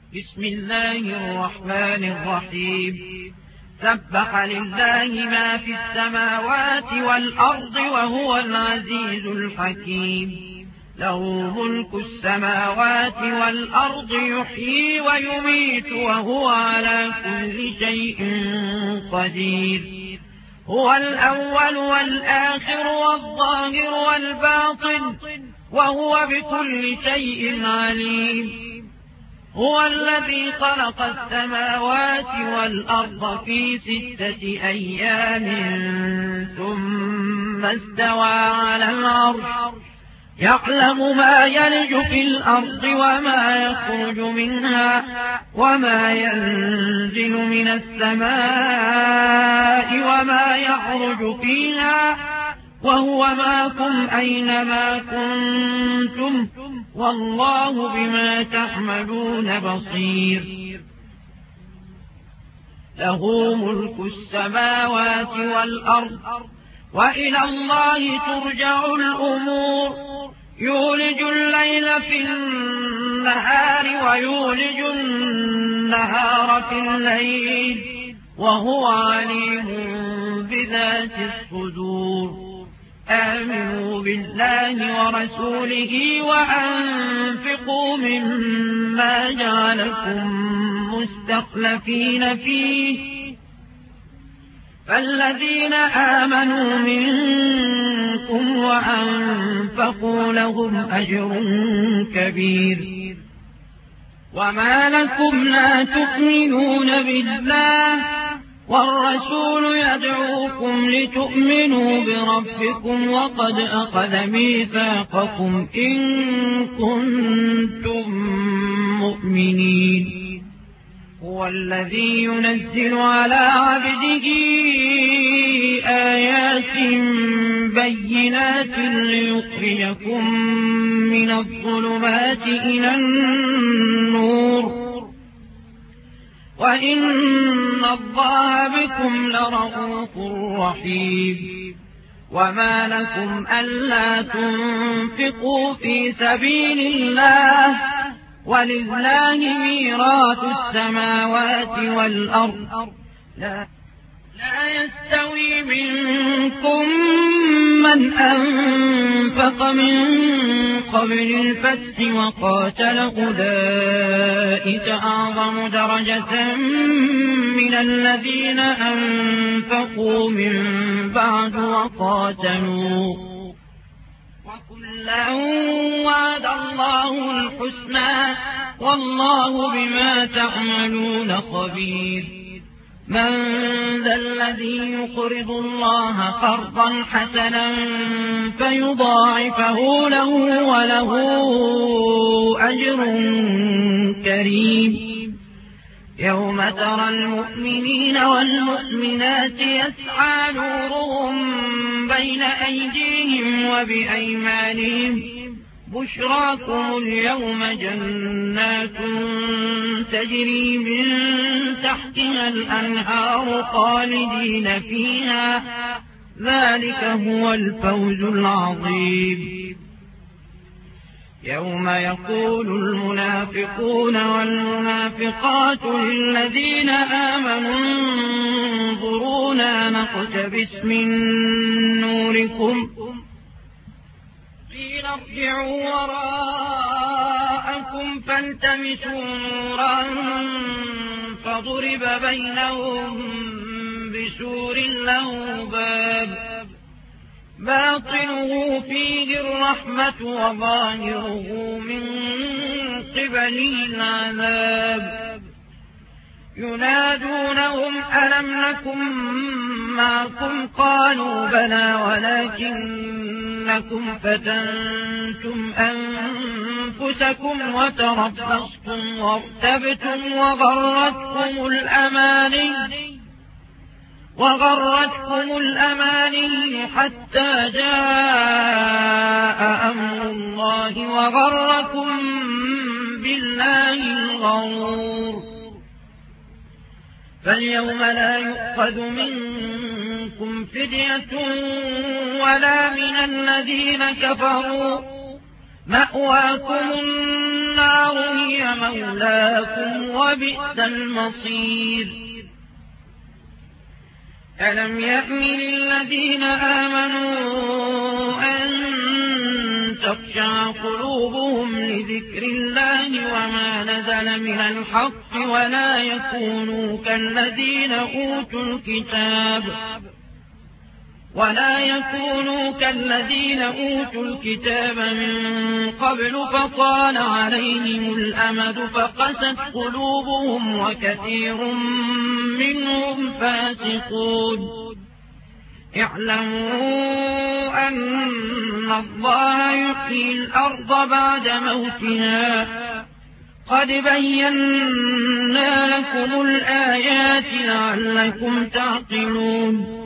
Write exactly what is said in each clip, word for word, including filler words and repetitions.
بسم الله الرحمن الرحيم سبح لله ما في السماوات والأرض وهو العزيز الحكيم له ملك السماوات والأرض يحيي ويميت وهو على كل شيء قدير هو الأول والآخر والظاهر والباطن وهو بكل شيء عليم هو الذي خلق السماوات والأرض في ستة أيام ثم استوى على العرش يعلم ما يلج في الأرض وما يخرج منها وما ينزل من السماء وما يعرج فيها وهو معكم أينما كنتم والله بما تعملون بصير له ملك السماوات والأرض وإلى الله ترجع الأمور يولج الليل في النهار ويولج النهار في الليل وهو عليم بذات الصدور آمنوا بالله ورسوله وأنفقوا مما جعلكم مستخلفين فيه فالذين آمنوا منكم وأنفقوا لهم أجر كبير وما لكم لا تؤمنون بالله والرسول يدعوكم لتؤمنوا بربكم وقد أخذ ميثاقكم إن كنتم مؤمنين هو الذي ينزل على عبده آيات بينات ليخرجكم من الظلمات إلى النور وإن الله بكم لرءوف رحيم وما لكم ألا تنفقوا في سبيل الله ولله ميراث السماوات والأرض لا, لا يستوي منكم من أنفق من قبل الفتح وقاتل أولئك أعظم درجة من الذين أنفقوا من بعد وقاتلوا وكلا وعد الله الحسنى والله بما تعملون خبير من ذا الذي يقرض الله قرضا حسنا فيضاعفه له وله أجر كريم يوم ترى المؤمنين والمؤمنات يسعى نورهم بين أيديهم وبأيمانهم بشراكم اليوم جنات تجري من تحتها الأنهار خالدين فيها ذلك هو الفوز العظيم يوم يقول المنافقون والمنافقات للذين آمنوا انظرونا نقتبس من نوركم قيل ارجعوا وراءكم فالتمسوا نورا فضرب بينهم بسور له باب باطنه فيه الرحمة وظاهره من قبله العذاب ينادونهم ألم نكن معكم قالوا بلى ولكنكم فتنتم أنفسكم وتربصتم وارتبتم وغرتكم الأماني وغرتكم الأماني حتى جاء أمر الله وغركم بالله الغرور فاليوم لا يؤخذ منكم فدية ولا من الذين كفروا مأواكم النار النار هي مولاكم وبئس المصير. ألم يأن للذين آمنوا أن تخشع قلوبهم لذكر الله وما نزل من الحق ولا يكونوا كالذين أوتوا الكتاب ولا يكونوا كالذين أوتوا الكتاب من قبل فطال عليهم الأمد فقست قلوبهم وكثير منهم فاسقون. اعلموا أن الله يحيي الأرض بعد موتها قد بينا لكم الآيات لعلكم تعقلون.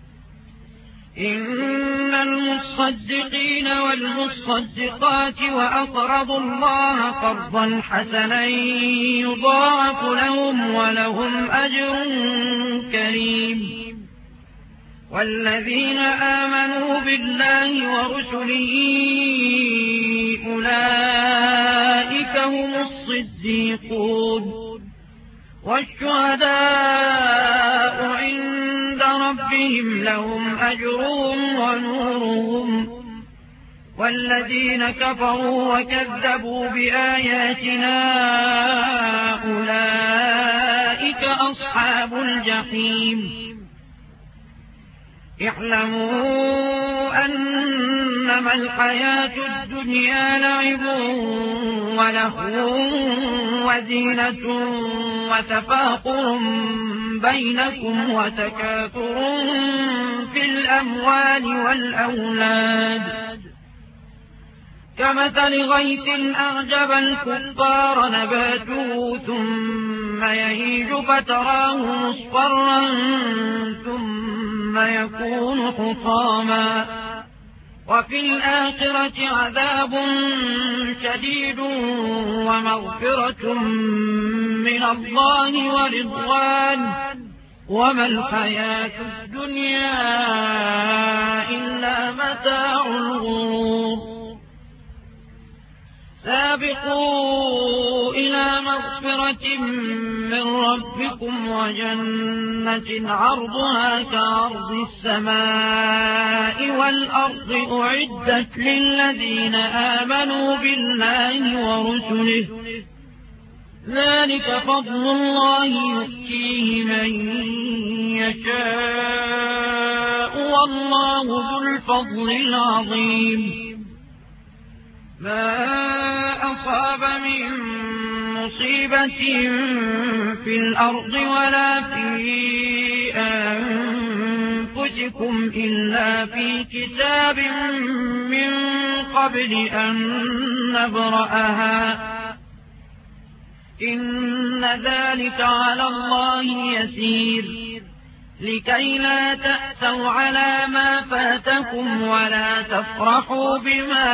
إن المصدقين والمصدقات وأقرضوا الله قرضا حسنا يضاعف لهم ولهم أجر كريم. والذين آمنوا بالله ورسله أولئك هم الصديقون والشهداء عند ربهم لهم أجرهم ونورهم. والذين كفروا وكذبوا بآياتنا أولئك أصحاب الجحيم. اعلموا أنما الحياة الدنيا لعب ولهو وزينة وتفاخر بينكم وتكاثر في الأموال والأولاد كمثل غيث أعجب الكفار نباته ثم يهيج فتراه مصفرا ثم يكون حطاما وفي الآخرة عذاب شديد ومغفرة من الله ورضوان وما الحياة الدنيا إلا متاع الغرور. سابقوا إلى مغفرة من ربكم وجنة عرضها كعرض السماء والأرض أعدت للذين آمنوا بالله ورسله ذلك فضل الله يؤتيه من يشاء والله ذو الفضل العظيم. ما أصاب من مصيبة في الأرض ولا في أنفسكم إلا في كتاب من قبل أن نبرأها إن ذلك على الله يسير. لكي لا تأسوا على ما فاتكم ولا تفرحوا بما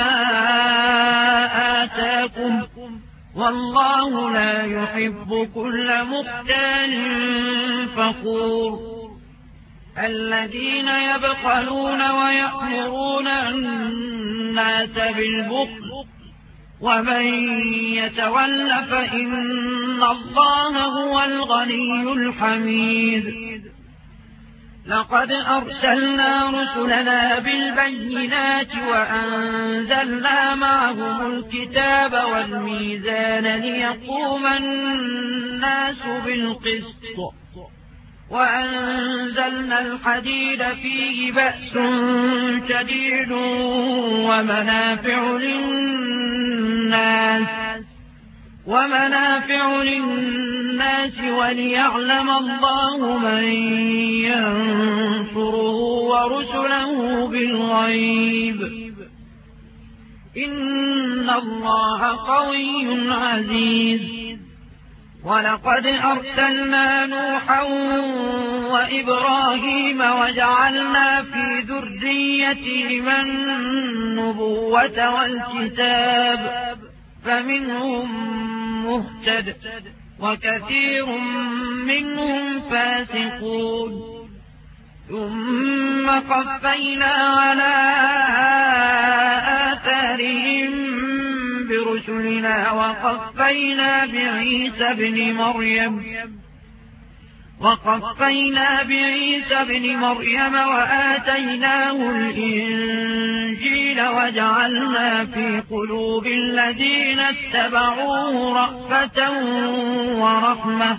آتاكم والله لا يحب كل مختال فخور. الذين يبخلون ويأمرون الناس بالبخل ومن يتول فإن الله هو الغني الحميد. لقد أرسلنا رسلنا بالبينات وأنزلنا معهم الكتاب والميزان ليقوم الناس بالقسط وأنزلنا الحديد فيه بأس شديد ومنافع للناس ومنافع للناس وليعلم الله من ينصره ورسله بالغيب إن الله قوي عزيز. ولقد أرسلنا نوحا وإبراهيم وجعلنا في ذريتهما النبوة والكتاب فمنهم مهتد وكثير منهم فاسقون. ثم قفينا على آثارهم برسلنا وقفينا بعيسى ابن مريم وقفينا بعيسى ابن مريم وآتيناه الإنجيل وجعلنا في قلوب الذين اتبعوه رأفة ورحمة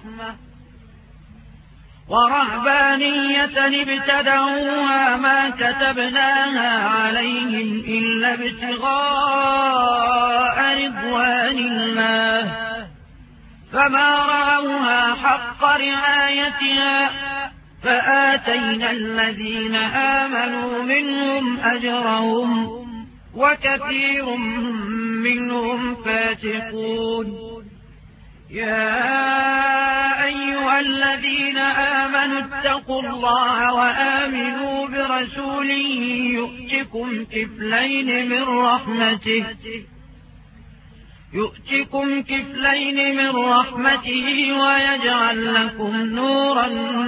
ورهبانية ابتدعوها ما كتبناها عليهم إلا ابتغاء رضوان الله فما رأوها حق رعايتها فآتينا الذين آمنوا منهم أجرهم وكثير منهم فاسقون. يا أيها الذين آمنوا اتقوا الله وآمنوا برسوله يؤتكم كفلين من رحمته يؤتكم كفلين من رحمته ويجعل لكم نورا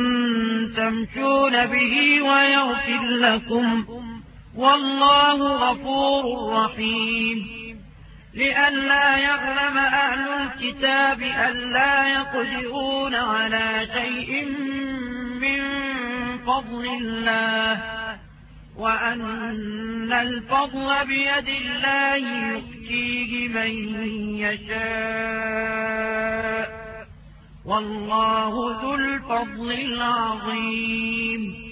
تمشون به ويغفر لكم والله غفور رحيم. لئلا يعلم أهل الكتاب ألا يقدرون على شيء من فضل الله وأن الفضل بيد الله يؤتيه من يشاء والله ذو الفضل العظيم.